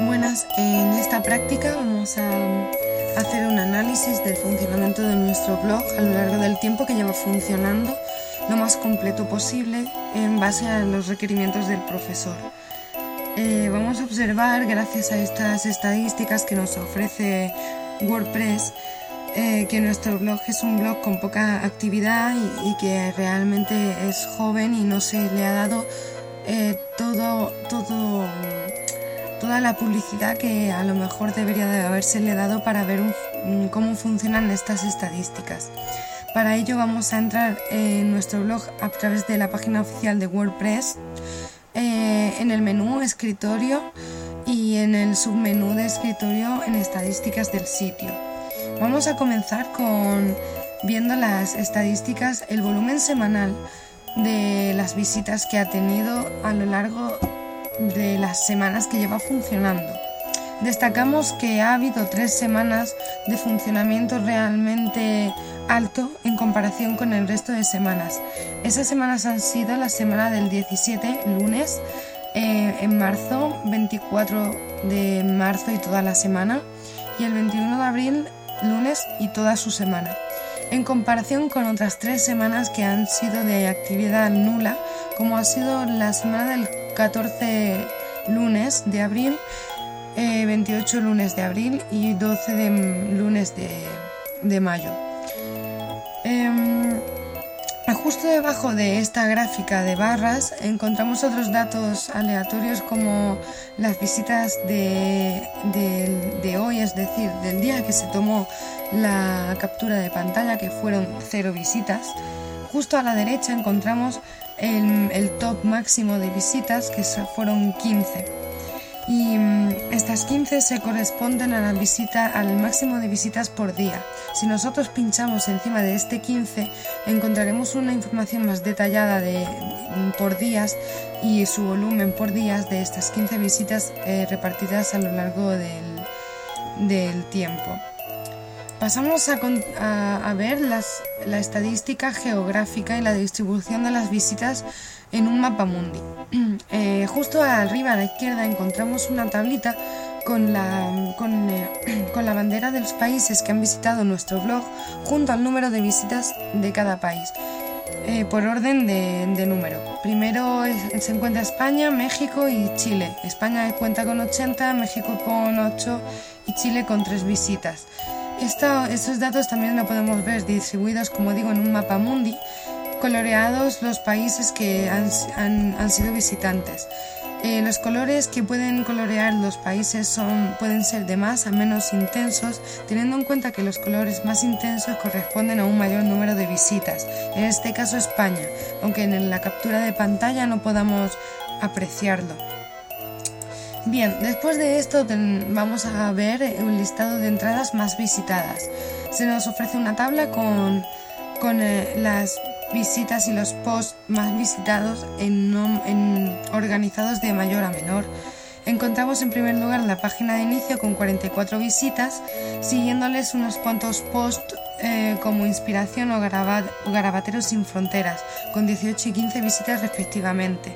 Buenas, en esta práctica vamos a hacer un análisis del funcionamiento de nuestro blog a lo largo del tiempo que lleva funcionando lo más completo posible en base a los requerimientos del profesor. Vamos a observar, gracias a estas estadísticas que nos ofrece WordPress, que nuestro blog es un blog con poca actividad y que realmente es joven y no se le ha dado toda la publicidad que a lo mejor debería de habérsele dado para ver cómo funcionan estas estadísticas. Para ello vamos a entrar en nuestro blog a través de la página oficial de WordPress, en el menú escritorio y en el submenú de escritorio en estadísticas del sitio. Vamos a comenzar viendo las estadísticas, el volumen semanal de las visitas que ha tenido a lo largo de las semanas que lleva funcionando. Destacamos que ha habido 3 semanas de funcionamiento realmente alto en comparación con el resto de semanas. Esas semanas han sido la semana del 17, lunes, en marzo, 24 de marzo y toda la semana, y el 21 de abril, lunes y toda su semana, en comparación con otras 3 semanas que han sido de actividad nula, como ha sido la semana del 14 lunes de abril, 28 lunes de abril y 12 de lunes de mayo. Justo debajo de esta gráfica de barras encontramos otros datos aleatorios como las visitas de hoy, es decir, del día que se tomó la captura de pantalla, que fueron 0 visitas. Justo a la derecha encontramos el top máximo de visitas, que fueron 15. Y estas 15 se corresponden a al máximo de visitas por día. Si nosotros pinchamos encima de este 15, encontraremos una información más detallada por días y su volumen por días de estas 15 visitas repartidas a lo largo del tiempo. Pasamos a ver la estadística geográfica y la distribución de las visitas en un mapamundi. Justo arriba a la izquierda encontramos una tablita con la bandera de los países que han visitado nuestro blog junto al número de visitas de cada país, por orden de número. Primero se encuentra España, México y Chile. España cuenta con 80, México con 8 y Chile con 3 visitas. Estos datos también lo podemos ver distribuidos, como digo, en un mapamundi, coloreados los países que han sido visitantes. Los colores que pueden colorear los países pueden ser de más a menos intensos, teniendo en cuenta que los colores más intensos corresponden a un mayor número de visitas, en este caso España, aunque en la captura de pantalla no podamos apreciarlo. Bien, después de esto vamos a ver un listado de entradas más visitadas. Se nos ofrece una tabla con las visitas y los posts más visitados organizados de mayor a menor. Encontramos en primer lugar la página de inicio con 44 visitas, siguiéndoles unos cuantos posts como Inspiración o Garabateros sin Fronteras, con 18 y 15 visitas respectivamente.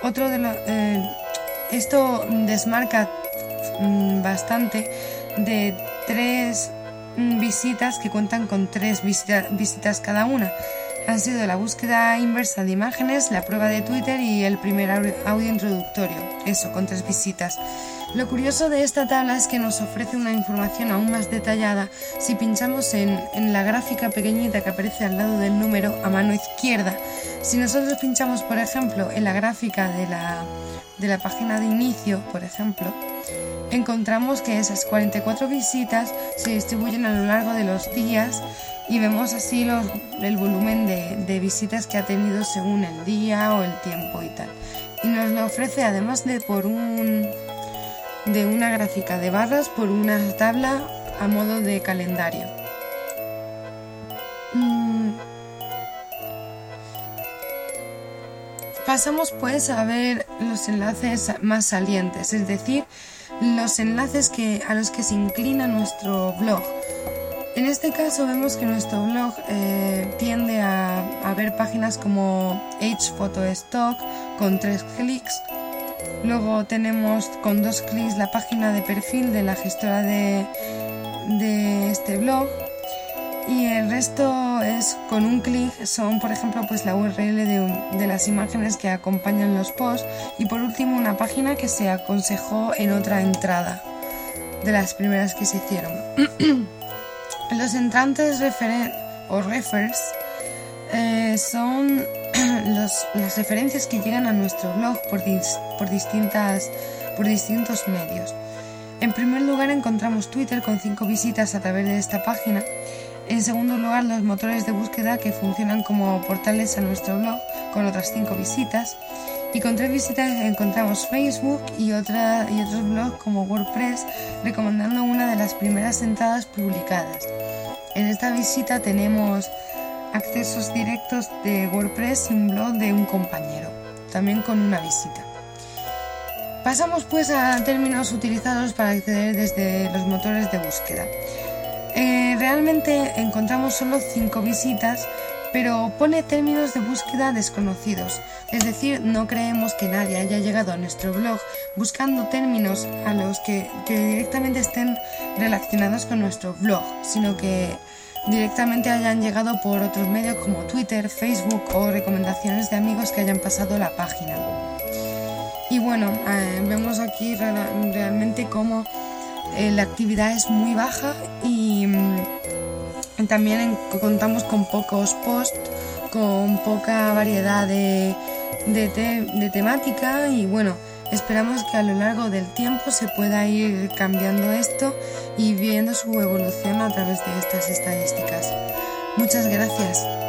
Esto desmarca bastante de 3 visitas que cuentan con 3 visitas cada una. Han sido la búsqueda inversa de imágenes, la prueba de Twitter y el primer audio introductorio, eso, con 3 visitas. Lo curioso de esta tabla es que nos ofrece una información aún más detallada si pinchamos en la gráfica pequeñita que aparece al lado del número a mano izquierda. Si nosotros pinchamos, por ejemplo, en la gráfica de la página de inicio, por ejemplo, encontramos que esas 44 visitas se distribuyen a lo largo de los días y vemos así el volumen de visitas que ha tenido según el día o el tiempo y tal. Y nos lo ofrece, además de una gráfica de barras, por una tabla a modo de calendario. Pasamos pues a ver los enlaces más salientes, es decir, los enlaces a los que se inclina nuestro blog. En este caso vemos que nuestro blog tiende a ver páginas como H Photo Stock con 3 clics, Luego tenemos con 2 clics la página de perfil de la gestora de este blog, y el resto es con un clic, son por ejemplo pues la URL de las imágenes que acompañan los posts, y por último una página que se aconsejó en otra entrada de las primeras que se hicieron. Los entrantes refers son las referencias que llegan a nuestro blog por distintos medios. En primer lugar encontramos Twitter con 5 visitas a través de esta página. En segundo lugar, los motores de búsqueda que funcionan como portales a nuestro blog con otras 5 visitas. Y con 3 visitas encontramos Facebook y otros blogs como WordPress, recomendando una de las primeras entradas publicadas. En esta visita tenemos accesos directos de WordPress y un blog de un compañero, también con una visita. Pasamos pues a términos utilizados para acceder desde los motores de búsqueda. Realmente encontramos solo 5 visitas, pero pone términos de búsqueda desconocidos, es decir, no creemos que nadie haya llegado a nuestro blog buscando términos a los que directamente estén relacionados con nuestro blog, sino que directamente hayan llegado por otros medios como Twitter, Facebook o recomendaciones de amigos que hayan pasado la página. Y bueno, vemos aquí realmente cómo la actividad es muy baja y también contamos con pocos posts, con poca variedad de temática, y bueno, esperamos que a lo largo del tiempo se pueda ir cambiando esto y viendo su evolución a través de estas estadísticas. Muchas gracias.